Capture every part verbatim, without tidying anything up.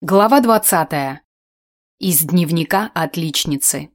Глава двадцатая. Из дневника отличницы.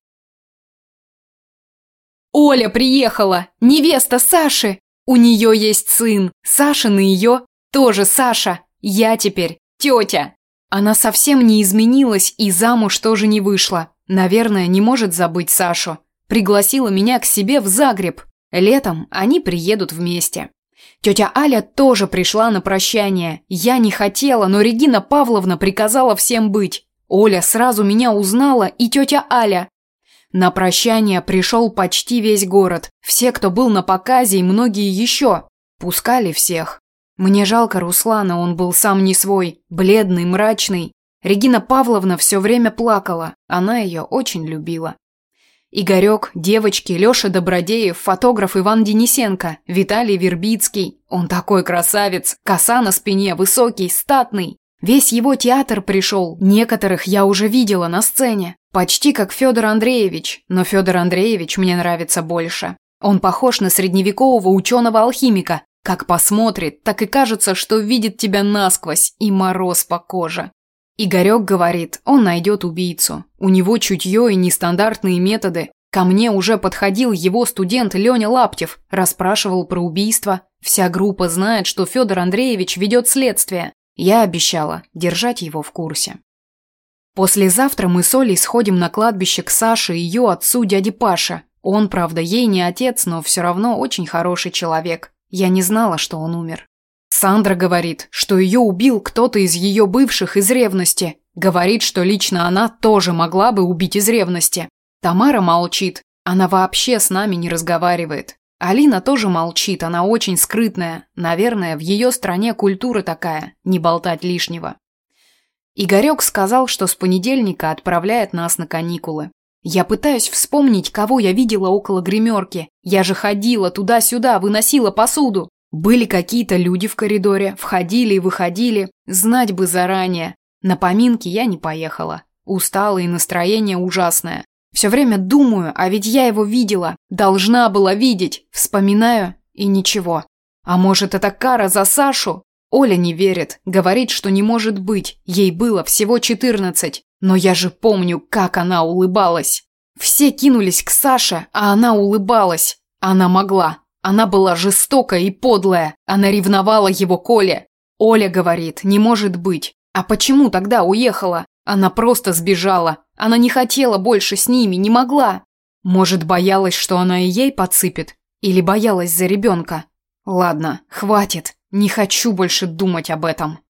Оля приехала! Невеста Саши! У нее есть сын. Сашин и ее тоже Саша. Я теперь тетя. Она совсем не изменилась и замуж тоже не вышла. Наверное, не может забыть Сашу. Пригласила меня к себе в Загреб. Летом они приедут вместе. Тетя Аля тоже пришла на прощание. Я не хотела, но Регина Павловна приказала всем быть. Оля сразу меня узнала, и тетя Аля. На прощание пришел почти весь город. Все, кто был на показе, и многие еще. Пускали всех. Мне жалко Руслана, он был сам не свой, бледный, мрачный. Регина Павловна все время плакала, она ее очень любила. Игорек, девочки, Леша Добродеев, фотограф Иван Денисенко, Виталий Вербицкий. Он такой красавец, коса на спине, высокий, статный. Весь его театр пришел, некоторых я уже видела на сцене. Почти как Федор Андреевич, но Федор Андреевич мне нравится больше. Он похож на средневекового ученого-алхимика. Как посмотрит, так и кажется, что видит тебя насквозь, и мороз по коже. Игорек говорит, он найдет убийцу. У него чутье и нестандартные методы. Ко мне уже подходил его студент Леня Лаптев, расспрашивал про убийство. Вся группа знает, что Федор Андреевич ведет следствие. Я обещала держать его в курсе. Послезавтра мы с Олей сходим на кладбище к Саше и ее отцу дяде Паше. Он, правда, ей не отец, но все равно очень хороший человек. Я не знала, что он умер. Сандра говорит, что ее убил кто-то из ее бывших из ревности. Говорит, что лично она тоже могла бы убить из ревности. Тамара молчит. Она вообще с нами не разговаривает. Алина тоже молчит, она очень скрытная. Наверное, в ее стране культура такая, не болтать лишнего. Игорек сказал, что с понедельника отправляет нас на каникулы. Я пытаюсь вспомнить, кого я видела около гримерки. Я же ходила туда-сюда, выносила посуду. Были какие-то люди в коридоре, входили и выходили. Знать бы заранее. На поминки я не поехала. Устала и настроение ужасное. Все время думаю, а ведь я его видела. Должна была видеть. Вспоминаю и ничего. А может, это кара за Сашу? Оля не верит. Говорит, что не может быть. Ей было всего четырнадцать. Но я же помню, как она улыбалась. Все кинулись к Саше, а она улыбалась. Она могла. Она была жестокая и подлая. Она ревновала его к Оле. Оля говорит, не может быть. А почему тогда уехала? Она просто сбежала. Она не хотела больше с ними, не могла. Может, боялась, что она и ей подсыпет? Или боялась за ребенка? Ладно, хватит. Не хочу больше думать об этом.